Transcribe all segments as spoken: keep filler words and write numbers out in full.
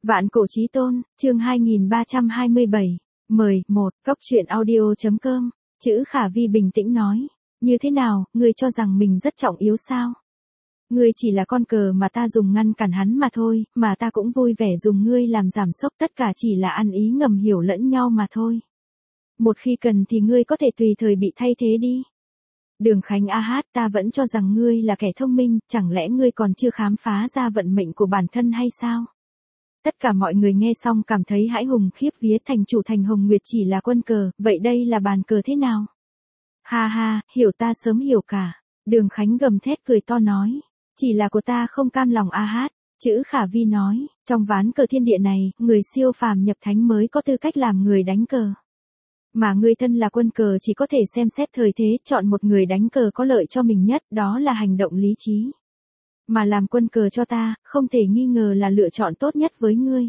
Vạn cổ chí tôn, chương hai nghìn ba trăm hai mươi bảy. Mời, một, cốc truyện audio.com. Chữ Khả Vi bình tĩnh nói. Như thế nào, ngươi cho rằng mình rất trọng yếu sao? Ngươi chỉ là con cờ mà ta dùng ngăn cản hắn mà thôi, mà ta cũng vui vẻ dùng ngươi làm giảm sốc, tất cả chỉ là ăn ý ngầm hiểu lẫn nhau mà thôi. Một khi cần thì ngươi có thể tùy thời bị thay thế đi. Đường Khánh a hát, ta vẫn cho rằng ngươi là kẻ thông minh, chẳng lẽ ngươi còn chưa khám phá ra vận mệnh của bản thân hay sao? Tất cả mọi người nghe xong cảm thấy hãi hùng khiếp vía, thành chủ thành Hồng Nguyệt chỉ là quân cờ, vậy đây là bàn cờ thế nào? Ha ha, hiểu, ta sớm hiểu cả. Đường Khánh gầm thét cười to nói. Chỉ là của ta không cam lòng a hát. Chữ Khả Vi nói, trong ván cờ thiên địa này, người siêu phàm nhập thánh mới có tư cách làm người đánh cờ. Mà ngươi thân là quân cờ chỉ có thể xem xét thời thế, chọn một người đánh cờ có lợi cho mình nhất, đó là hành động lý trí. Mà làm quân cờ cho ta, không thể nghi ngờ là lựa chọn tốt nhất với ngươi.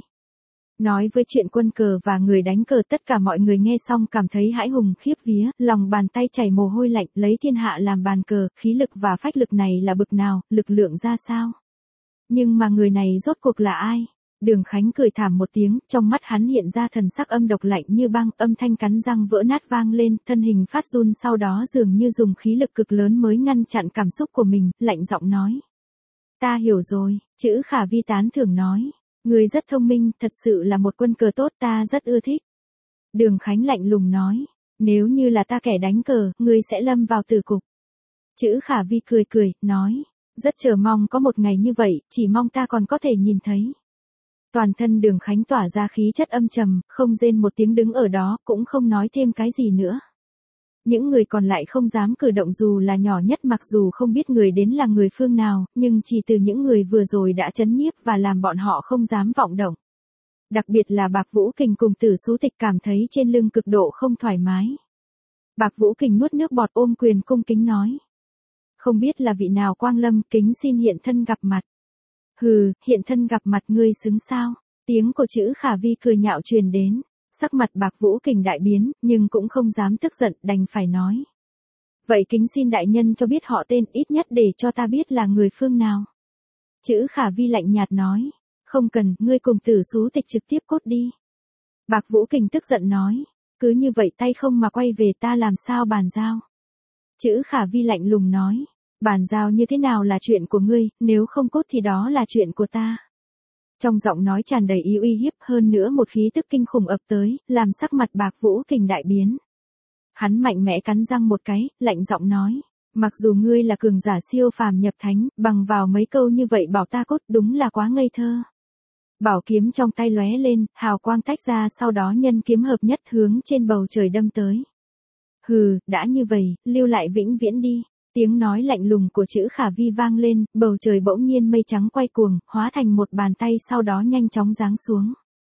Nói với chuyện quân cờ và người đánh cờ, tất cả mọi người nghe xong cảm thấy hãi hùng khiếp vía, lòng bàn tay chảy mồ hôi lạnh, lấy thiên hạ làm bàn cờ, khí lực và phách lực này là bực nào, lực lượng ra sao. Nhưng mà người này rốt cuộc là ai? Đường Khánh cười thảm một tiếng, trong mắt hắn hiện ra thần sắc âm độc lạnh như băng, âm thanh cắn răng vỡ nát vang lên, thân hình phát run, sau đó dường như dùng khí lực cực lớn mới ngăn chặn cảm xúc của mình, lạnh giọng nói. Ta hiểu rồi, chữ Khả Vi tán thưởng nói. Ngươi rất thông minh, thật sự là một quân cờ tốt, ta rất ưa thích. Đường Khánh lạnh lùng nói. Nếu như là ta kẻ đánh cờ, ngươi sẽ lâm vào tử cục. Chữ Khả Vi cười cười, nói. Rất chờ mong có một ngày như vậy, chỉ mong ta còn có thể nhìn thấy. Toàn thân Đường Khánh tỏa ra khí chất âm trầm, không rên một tiếng đứng ở đó, cũng không nói thêm cái gì nữa. Những người còn lại không dám cử động dù là nhỏ nhất, mặc dù không biết người đến là người phương nào, nhưng chỉ từ những người vừa rồi đã chấn nhiếp và làm bọn họ không dám vọng động. Đặc biệt là Bạc Vũ Kình cùng Tử Sú Tịch cảm thấy trên lưng cực độ không thoải mái. Bạc Vũ Kình nuốt nước bọt, ôm quyền cung kính nói. Không biết là vị nào quang lâm, kính xin hiện thân gặp mặt. Hừ, hiện thân gặp mặt ngươi xứng sao? Tiếng của chữ Khả Vi cười nhạo truyền đến. Sắc mặt Bạc Vũ Kình đại biến, nhưng cũng không dám tức giận, đành phải nói. Vậy kính xin đại nhân cho biết họ tên, ít nhất để cho ta biết là người phương nào. Chữ Khả Vi lạnh nhạt nói. Không cần, ngươi cùng Tử Sú Tịch trực tiếp cốt đi. Bạc Vũ Kình tức giận nói. Cứ như vậy tay không mà quay về, ta làm sao bàn giao. Chữ Khả Vi lạnh lùng nói. Bàn giao như thế nào là chuyện của ngươi, nếu không cốt thì đó là chuyện của ta. Trong giọng nói tràn đầy ý uy hiếp, hơn nữa một khí tức kinh khủng ập tới, làm sắc mặt Bạc Vũ Kình đại biến. Hắn mạnh mẽ cắn răng một cái, lạnh giọng nói, mặc dù ngươi là cường giả siêu phàm nhập thánh, bằng vào mấy câu như vậy bảo ta cốt, đúng là quá ngây thơ. Bảo kiếm trong tay lóe lên, hào quang tách ra, sau đó nhân kiếm hợp nhất hướng trên bầu trời đâm tới. Hừ, đã như vậy, lưu lại vĩnh viễn đi. Tiếng nói lạnh lùng của chữ Khả Vi vang lên, bầu trời bỗng nhiên mây trắng quay cuồng, hóa thành một bàn tay, sau đó nhanh chóng giáng xuống.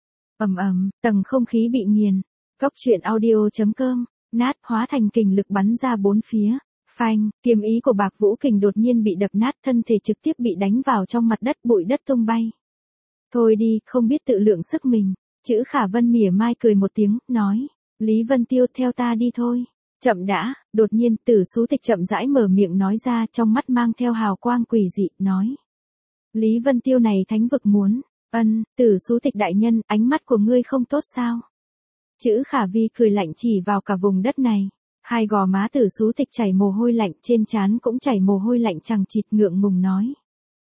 Ầm ầm, tầng không khí bị nghiền. Cốc truyện audio.com, nát, hóa thành kình lực bắn ra bốn phía. Phanh, kiếm ý của Bạc Vũ Kình đột nhiên bị đập nát, thân thể trực tiếp bị đánh vào trong mặt đất, bụi đất tung bay. Thôi đi, không biết tự lượng sức mình. Chữ Khả Vân mỉa mai cười một tiếng, nói. Lý Vân Tiêu, theo ta đi thôi. Chậm đã, đột nhiên Tử Sú Tịch chậm rãi mở miệng nói ra, trong mắt mang theo hào quang quỷ dị, nói. Lý Vân Tiêu này thánh vực muốn, ân, Tử Sú Tịch đại nhân, ánh mắt của ngươi không tốt sao? Chữ Khả Vi cười lạnh chỉ vào cả vùng đất này, hai gò má Tử Sú Tịch chảy mồ hôi lạnh, trên trán cũng chảy mồ hôi lạnh chằng chịt, ngượng ngùng nói.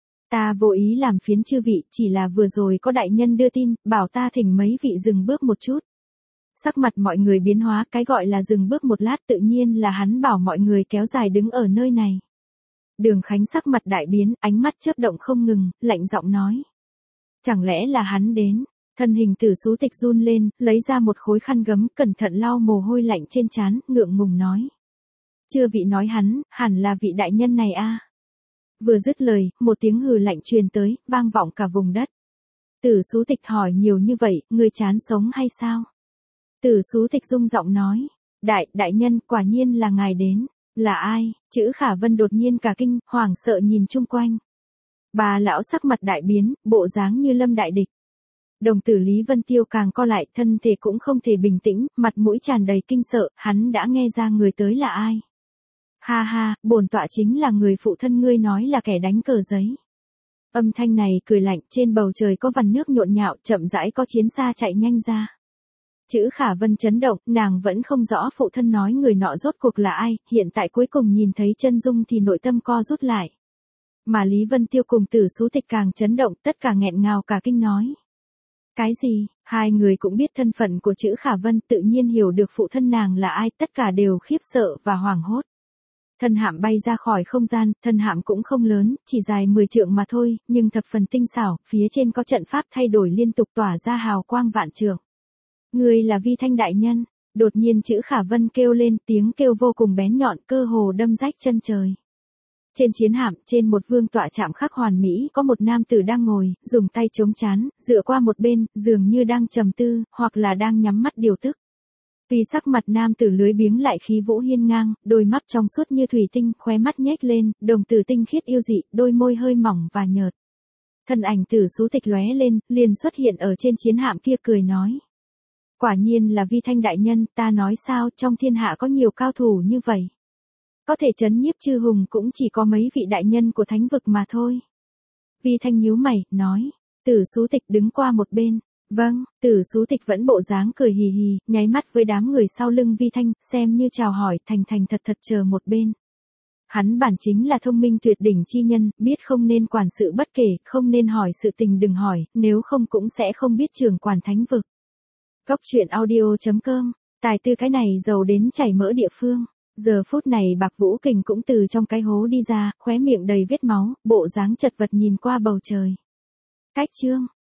Ta vô ý làm phiến chư vị, chỉ là vừa rồi có đại nhân đưa tin, bảo ta thỉnh mấy vị dừng bước một chút. Sắc mặt mọi người biến hóa, cái gọi là dừng bước một lát tự nhiên là hắn bảo mọi người kéo dài đứng ở nơi này. Đường Khánh sắc mặt đại biến, ánh mắt chớp động không ngừng, lạnh giọng nói. Chẳng lẽ là hắn đến? Thân hình Tử Sú Tịch run lên, lấy ra một khối khăn gấm, cẩn thận lau mồ hôi lạnh trên trán, ngượng ngùng nói. Chưa vị nói hắn, hẳn là vị đại nhân này a. Vừa dứt lời, một tiếng hừ lạnh truyền tới, vang vọng cả vùng đất. Tử Sú Tịch hỏi nhiều như vậy, ngươi chán sống hay sao? Tử Sú Tịch rung giọng nói, đại, đại nhân, quả nhiên là ngài đến, là ai? Chữ Khả Vân đột nhiên cả kinh, hoảng sợ nhìn chung quanh. Bà lão sắc mặt đại biến, bộ dáng như lâm đại địch. Đồng tử Lý Vân Tiêu càng co lại, thân thể cũng không thể bình tĩnh, mặt mũi tràn đầy kinh sợ, hắn đã nghe ra người tới là ai. Ha ha, bổn tọa chính là người phụ thân ngươi nói là kẻ đánh cờ giấy. Âm thanh này cười lạnh, trên bầu trời có vằn nước nhộn nhạo, chậm rãi có chiến xa chạy nhanh ra. Chữ Khả Vân chấn động, nàng vẫn không rõ phụ thân nói người nọ rốt cuộc là ai, hiện tại cuối cùng nhìn thấy chân dung thì nội tâm co rút lại. Mà Lý Vân Tiêu cùng Tử Sú Tịch càng chấn động, tất cả nghẹn ngào cả kinh nói. Cái gì? Hai người cũng biết thân phận của chữ Khả Vân, tự nhiên hiểu được phụ thân nàng là ai, tất cả đều khiếp sợ và hoảng hốt. Thân hạm bay ra khỏi không gian, thân hạm cũng không lớn, chỉ dài mười trượng mà thôi, nhưng thập phần tinh xảo, phía trên có trận pháp thay đổi liên tục tỏa ra hào quang vạn trượng. Người là Vi Thanh đại nhân, đột nhiên chữ Khả Vân kêu lên, tiếng kêu vô cùng bén nhọn, cơ hồ đâm rách chân trời. Trên chiến hạm, trên một vương tọa chạm khắc hoàn mỹ, có một nam tử đang ngồi, dùng tay chống trán, dựa qua một bên, dường như đang trầm tư, hoặc là đang nhắm mắt điều tức. Vì sắc mặt nam tử lưới biếng lại khí vũ hiên ngang, đôi mắt trong suốt như thủy tinh, khóe mắt nhếch lên, đồng tử tinh khiết yêu dị, đôi môi hơi mỏng và nhợt. Thân ảnh Tử Sú Tịch lóe lên, liền xuất hiện ở trên chiến hạm kia cười nói. Quả nhiên là Vi Thanh đại nhân, ta nói sao, trong thiên hạ có nhiều cao thủ như vậy. Có thể trấn nhiếp chư hùng cũng chỉ có mấy vị đại nhân của thánh vực mà thôi. Vi Thanh nhíu mày, nói. Tử Sú Tịch đứng qua một bên. Vâng, Tử Sú Tịch vẫn bộ dáng cười hì hì, nháy mắt với đám người sau lưng Vi Thanh, xem như chào hỏi, thành thành thật thật chờ một bên. Hắn bản chính là thông minh tuyệt đỉnh chi nhân, biết không nên quản sự bất kể, không nên hỏi sự tình đừng hỏi, nếu không cũng sẽ không biết trưởng quản thánh vực. Góc truyện audio chấm com, tài tư cái này giàu đến chảy mỡ địa phương. Giờ phút này Bạc Vũ Kình cũng từ trong cái hố đi ra, khóe miệng đầy vết máu, bộ dáng chật vật nhìn qua bầu trời. Cách chương